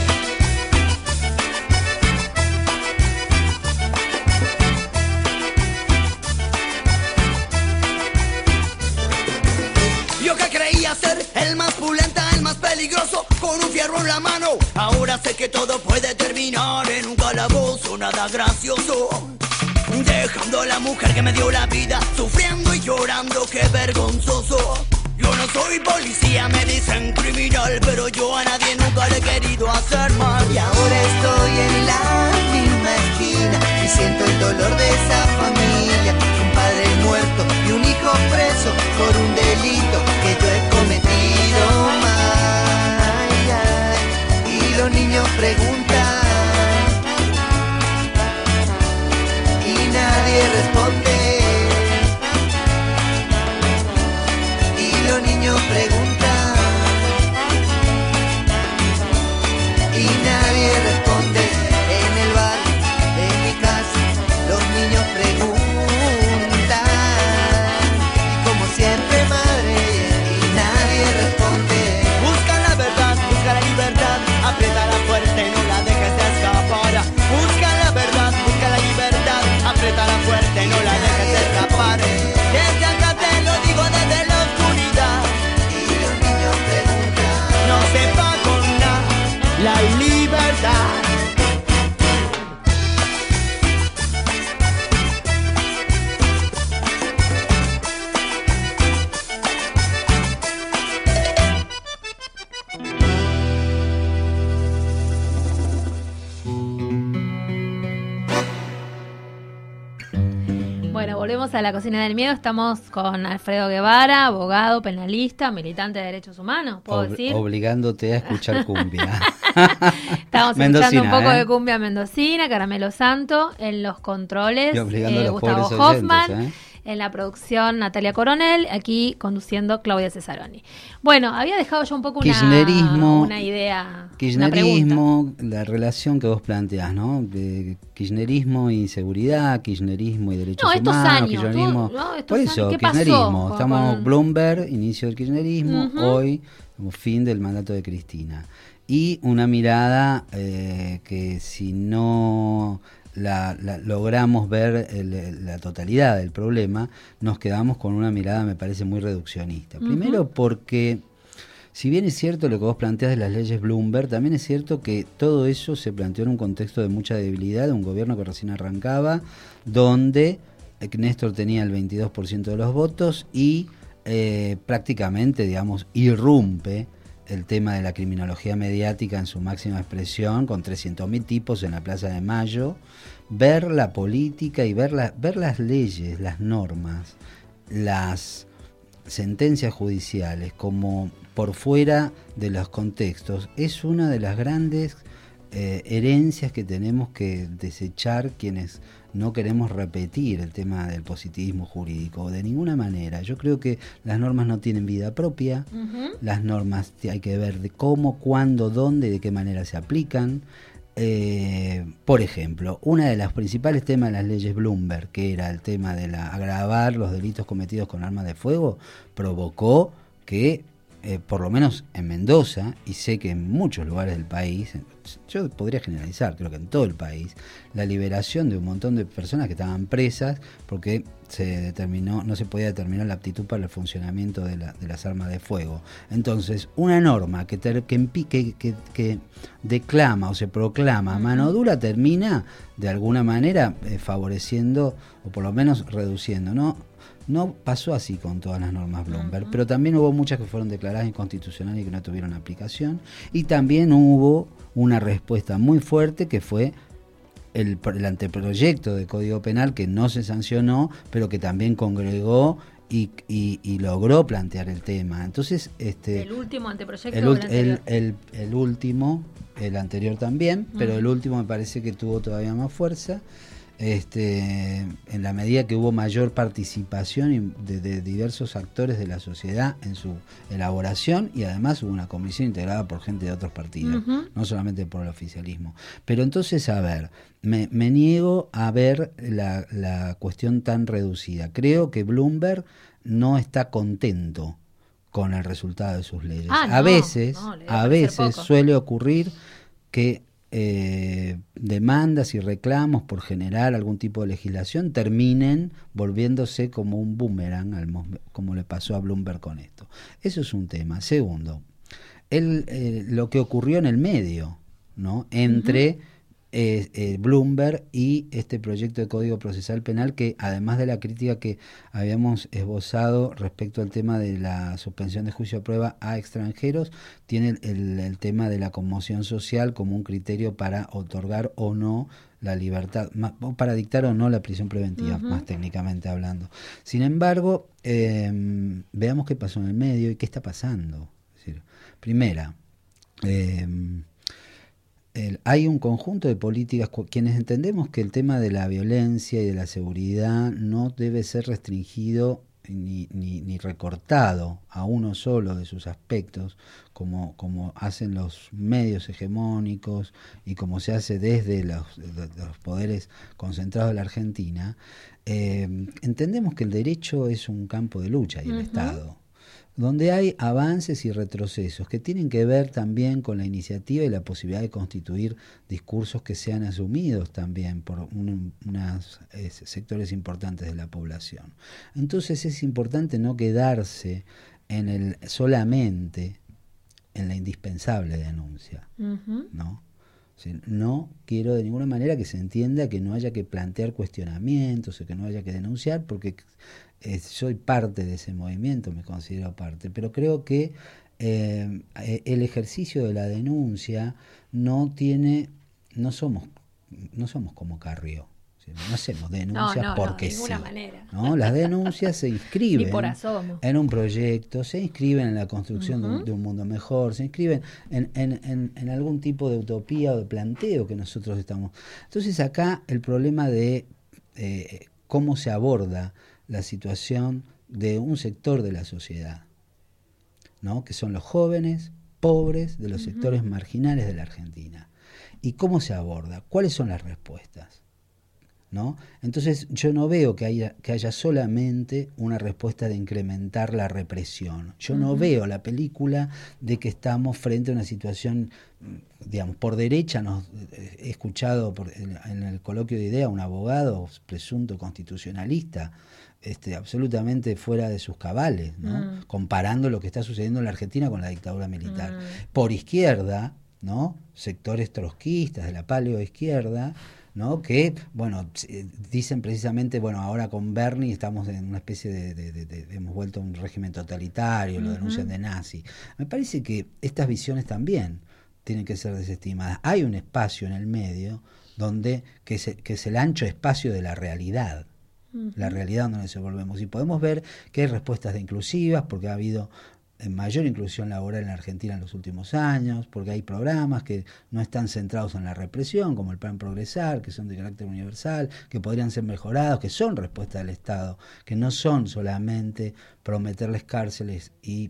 Yo que creía ser el más pulenta, el más peligroso, con un fierro en la mano. Ahora sé que todo puede terminar en un calabozo, nada gracioso. Dejando a la mujer que me dio la vida, sufriendo y llorando, qué vergonzoso. Yo no soy policía, me dicen criminal, pero yo a nadie nunca le he querido hacer mal. Y ahora estoy en la misma esquina y siento el dolor de esa familia, un padre muerto y un hijo preso por un delito que yo he cometido. Ay, ay. Y los niños preguntan y nadie responde. Y los niños preguntan y nadie responde. En el bar, en mi casa, los niños preguntan. Y como siempre, madre, y nadie responde. Busca la verdad, busca la libertad, apriétala fuerte, no la dejes de escapar. Busca la verdad, busca la libertad, apriétala fuerte, no la dejes de escapar. Desde acá te lo digo desde la oscuridad. Y los niños preguntan. No se va con nada la libertad. Bueno, volvemos a la cocina del miedo. Estamos con Alfredo Guevara, abogado, penalista, militante de derechos humanos, ¿puedo decir? Obligándote a escuchar cumbia. Estamos escuchando un poco de cumbia mendocina, Caramelo Santo, en los controles, Y obligando a los Gustavo pobres Hoffman, oyentes, en la producción Natalia Coronel, aquí conduciendo Claudia Cesaroni. Bueno, había dejado yo un poco una idea, Kirchnerismo, la relación que vos planteás, ¿no? De kirchnerismo y seguridad, kirchnerismo y derechos estos humanos, años, kirchnerismo. estos Por eso, años, ¿qué kirchnerismo. pasó? Estamos Bloomberg, inicio del kirchnerismo, Ujú. hoy como fin del mandato de Cristina. Y una mirada que si no logramos ver la totalidad del problema, nos quedamos con una mirada, me parece, muy reduccionista. Ujú. Primero porque, si bien es cierto lo que vos planteás de las leyes Bloomberg, también es cierto que todo eso se planteó en un contexto de mucha debilidad, de un gobierno que recién arrancaba, donde Néstor tenía el 22% de los votos y prácticamente, digamos, irrumpe el tema de la criminología mediática en su máxima expresión, con 300.000 tipos en la Plaza de Mayo. Ver la política y ver las leyes, las normas, las sentencias judiciales como por fuera de los contextos, es una de las grandes herencias que tenemos que desechar quienes no queremos repetir el tema del positivismo jurídico de ninguna manera. Yo creo que las normas no tienen vida propia. Las normas hay que ver de cómo, cuándo, dónde y de qué manera se aplican. Por ejemplo, una de los principales temas de las leyes Bloomberg, que era el tema de agravar los delitos cometidos con armas de fuego, provocó que por lo menos en Mendoza, y sé que en muchos lugares del país, yo podría generalizar, creo que en todo el país, la liberación de un montón de personas que estaban presas porque no se podía determinar la aptitud para el funcionamiento de las armas de fuego. Entonces, una norma que declama o se proclama a mano dura termina de alguna manera favoreciendo o por lo menos reduciendo, ¿no? No pasó así con todas las normas Bloomberg, pero también hubo muchas que fueron declaradas inconstitucionales y que no tuvieron aplicación, y también hubo una respuesta muy fuerte que fue el anteproyecto de Código Penal que no se sancionó, pero que también congregó y logró plantear el tema. Entonces, el último anteproyecto, el último el anterior también, pero el último me parece que tuvo todavía más fuerza. En la medida que hubo mayor participación de diversos actores de la sociedad en su elaboración, y además hubo una comisión integrada por gente de otros partidos, no solamente por el oficialismo. Pero entonces, a ver, me niego a ver la cuestión tan reducida. Creo que Bloomberg no está contento con el resultado de sus leyes. A veces suele ocurrir que demandas y reclamos por generar algún tipo de legislación terminen volviéndose como un boomerang, como le pasó a Bloomberg con esto. Eso es un tema. Segundo, lo que ocurrió en el medio, ¿no? Entre Bloomberg y este proyecto de Código Procesal Penal, que además de la crítica que habíamos esbozado respecto al tema de la suspensión de juicio a prueba a extranjeros, tiene el tema de la conmoción social como un criterio para otorgar o no la libertad, para dictar o no la prisión preventiva, más técnicamente hablando. Sin embargo, veamos qué pasó en el medio y qué está pasando. Es decir, primera, hay un conjunto de políticas, quienes entendemos que el tema de la violencia y de la seguridad no debe ser restringido ni recortado a uno solo de sus aspectos, como hacen los medios hegemónicos y como se hace desde los poderes concentrados de la Argentina. Entendemos que el derecho es un campo de lucha y el Estado, donde hay avances y retrocesos que tienen que ver también con la iniciativa y la posibilidad de constituir discursos que sean asumidos también por unos sectores importantes de la población. Entonces es importante no quedarse solamente en la indispensable denuncia, ¿no? O sea, no quiero de ninguna manera que se entienda que no haya que plantear cuestionamientos o que no haya que denunciar, porque soy parte de ese movimiento, me considero parte, pero creo que el ejercicio de la denuncia no somos como Carrió. No hacemos denuncias porque sí. Manera. ¿No? Las denuncias se inscriben en un proyecto, se inscriben en la construcción de un mundo mejor, se inscriben en algún tipo de utopía o de planteo que nosotros estamos. Entonces acá el problema de cómo se aborda la situación de un sector de la sociedad, ¿no? Que son los jóvenes pobres de los sectores marginales de la Argentina. ¿Y cómo se aborda? ¿Cuáles son las respuestas? ¿No? Entonces yo no veo que haya solamente una respuesta de incrementar la represión. Yo no veo la película de que estamos frente a una situación, digamos, por derecha. He escuchado en el coloquio de idea un abogado presunto constitucionalista, absolutamente fuera de sus cabales, ¿no? Comparando lo que está sucediendo en la Argentina con la dictadura militar. Por izquierda, ¿no? Sectores trotskistas de la paleoizquierda, ¿no? Que, bueno, dicen precisamente, bueno, ahora con Bernie estamos en una especie de hemos vuelto a un régimen totalitario, lo denuncian de nazi. Me parece que estas visiones también tienen que ser desestimadas. Hay un espacio en el medio que es el ancho espacio de la realidad, la realidad donde nos desenvolvemos, y podemos ver que hay respuestas de inclusivas, porque ha habido mayor inclusión laboral en la Argentina en los últimos años, porque hay programas que no están centrados en la represión, como el Plan Progresar, que son de carácter universal, que podrían ser mejorados, que son respuesta del Estado, que no son solamente prometerles cárceles y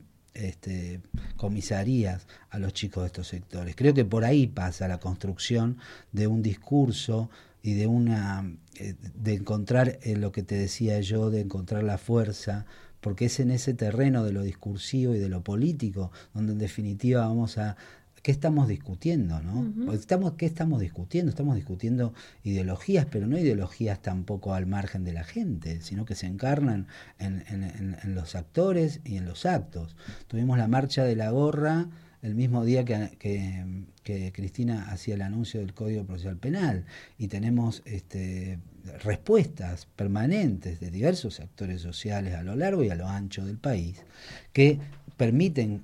comisarías a los chicos de estos sectores. Creo que por ahí pasa la construcción de un discurso y de encontrar lo que te decía yo, de encontrar la fuerza, porque es en ese terreno de lo discursivo y de lo político donde en definitiva vamos a... ¿Qué estamos discutiendo, no? ¿Qué estamos discutiendo? Estamos discutiendo ideologías, pero no ideologías tampoco al margen de la gente, sino que se encarnan en los actores y en los actos. Tuvimos la marcha de la gorra el mismo día que Cristina hacía el anuncio del Código Procesal Penal, y tenemos respuestas permanentes de diversos actores sociales a lo largo y a lo ancho del país que permiten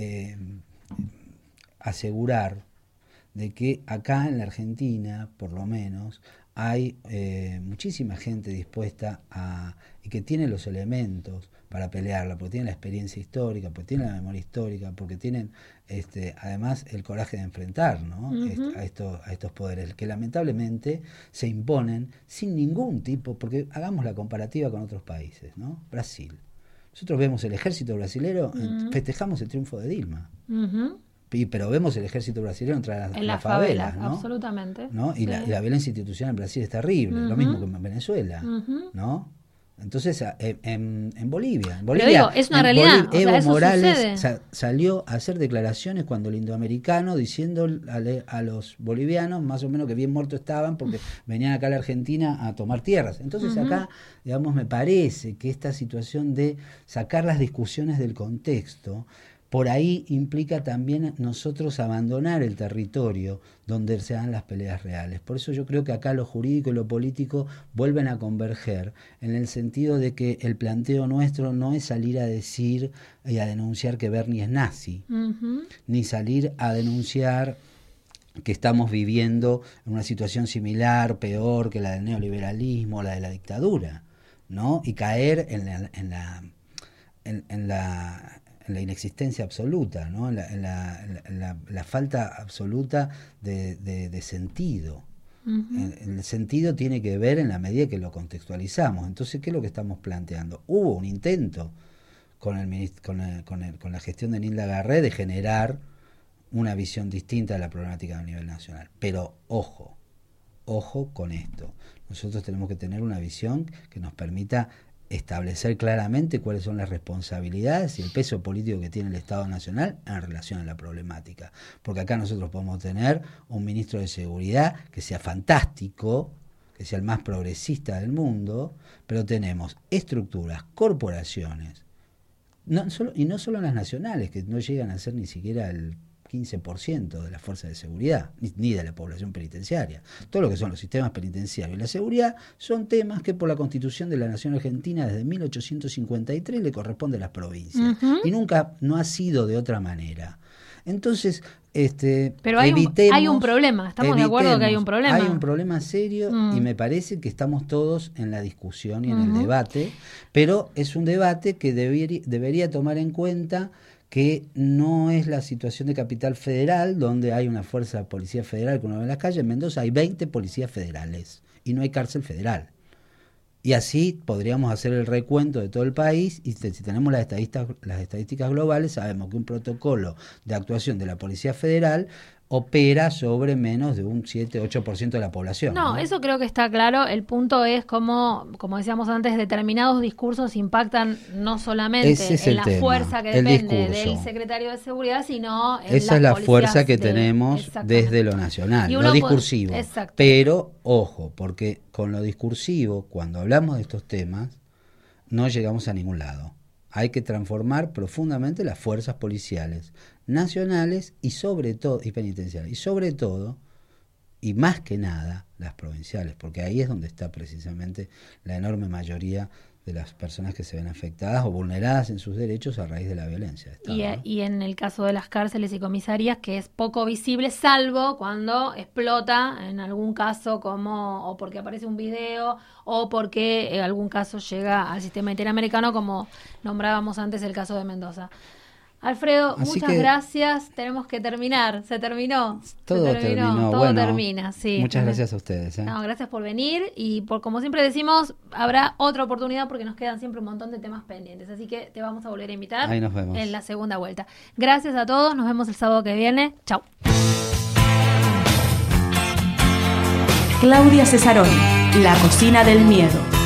asegurar de que acá en la Argentina, por lo menos, hay muchísima gente dispuesta y que tiene los elementos para pelearla, porque tienen la experiencia histórica, porque tienen la memoria histórica, porque tienen además el coraje de enfrentar, ¿no? a estos poderes que lamentablemente se imponen sin ningún tipo, porque hagamos la comparativa con otros países, ¿no? Brasil. Nosotros vemos el ejército brasilero, festejamos el triunfo de Dilma. Pero vemos el ejército brasileño entrar en las favelas, ¿no? Absolutamente. ¿No? Y la violencia institucional en Brasil es terrible, lo mismo que en Venezuela, ¿no? Entonces, en Bolivia, pero digo, es una realidad. Evo eso Morales salió a hacer declaraciones cuando el indoamericano diciendo a los bolivianos más o menos que bien muertos estaban porque venían acá a la Argentina a tomar tierras. Entonces acá, digamos, me parece que esta situación de sacar las discusiones del contexto por ahí implica también nosotros abandonar el territorio donde se dan las peleas reales. Por eso yo creo que acá lo jurídico y lo político vuelven a converger en el sentido de que el planteo nuestro no es salir a decir y a denunciar que Bernie es nazi, ni salir a denunciar que estamos viviendo en una situación similar, peor que la del neoliberalismo, la de la dictadura, ¿no? Y caer en la inexistencia absoluta, ¿no? en la falta absoluta de sentido. El sentido tiene que ver en la medida que lo contextualizamos. Entonces, ¿qué es lo que estamos planteando? Hubo un intento con la gestión de Nilda Garré de generar una visión distinta de la problemática a nivel nacional. Pero ojo con esto. Nosotros tenemos que tener una visión que nos permita establecer claramente cuáles son las responsabilidades y el peso político que tiene el Estado Nacional en relación a la problemática. Porque acá nosotros podemos tener un ministro de Seguridad que sea fantástico, que sea el más progresista del mundo, pero tenemos estructuras, corporaciones, y no solo las nacionales, que no llegan a ser ni siquiera el 15% de las fuerzas de seguridad, ni de la población penitenciaria. Todo lo que son los sistemas penitenciarios y la seguridad son temas que por la Constitución de la Nación Argentina desde 1853 le corresponde a las provincias. Y nunca no ha sido de otra manera. Entonces, pero hay un problema, estamos de acuerdo que hay un problema. Hay un problema serio y me parece que estamos todos en la discusión y en el debate, pero es un debate que debería tomar en cuenta que no es la situación de Capital Federal, donde hay una fuerza de policía federal que uno ve en las calles. En Mendoza hay 20 policías federales y no hay cárcel federal. Y así podríamos hacer el recuento de todo el país y si tenemos las estadísticas globales, sabemos que un protocolo de actuación de la Policía Federal opera sobre menos de un 7-8% de la población. No, eso creo que está claro. El punto es como decíamos antes, determinados discursos impactan no solamente en la fuerza que depende del secretario de Seguridad, sino en esa es la fuerza que tenemos desde lo nacional, lo discursivo. Pero, ojo, porque con lo discursivo, cuando hablamos de estos temas, no llegamos a ningún lado. Hay que transformar profundamente las fuerzas policiales nacionales y sobre todo, y penitenciarias, y sobre todo, y más que nada, las provinciales, porque ahí es donde está precisamente la enorme mayoría de las personas que se ven afectadas o vulneradas en sus derechos a raíz de la violencia de Estado, ¿no? Y en el caso de las cárceles y comisarías, que es poco visible, salvo cuando explota en algún caso, o porque aparece un video, o porque en algún caso llega al sistema interamericano, como nombrábamos antes el caso de Mendoza. Alfredo, muchas gracias. Tenemos que terminar. Se terminó. Todo terminó. Todo termina, sí. Muchas gracias a ustedes. No, gracias por venir y como siempre decimos, habrá otra oportunidad porque nos quedan siempre un montón de temas pendientes. Así que te vamos a volver a invitar. Ahí nos vemos. En la segunda vuelta. Gracias a todos. Nos vemos el sábado que viene. Chau. Claudia Cesaroni, La Cocina del Miedo.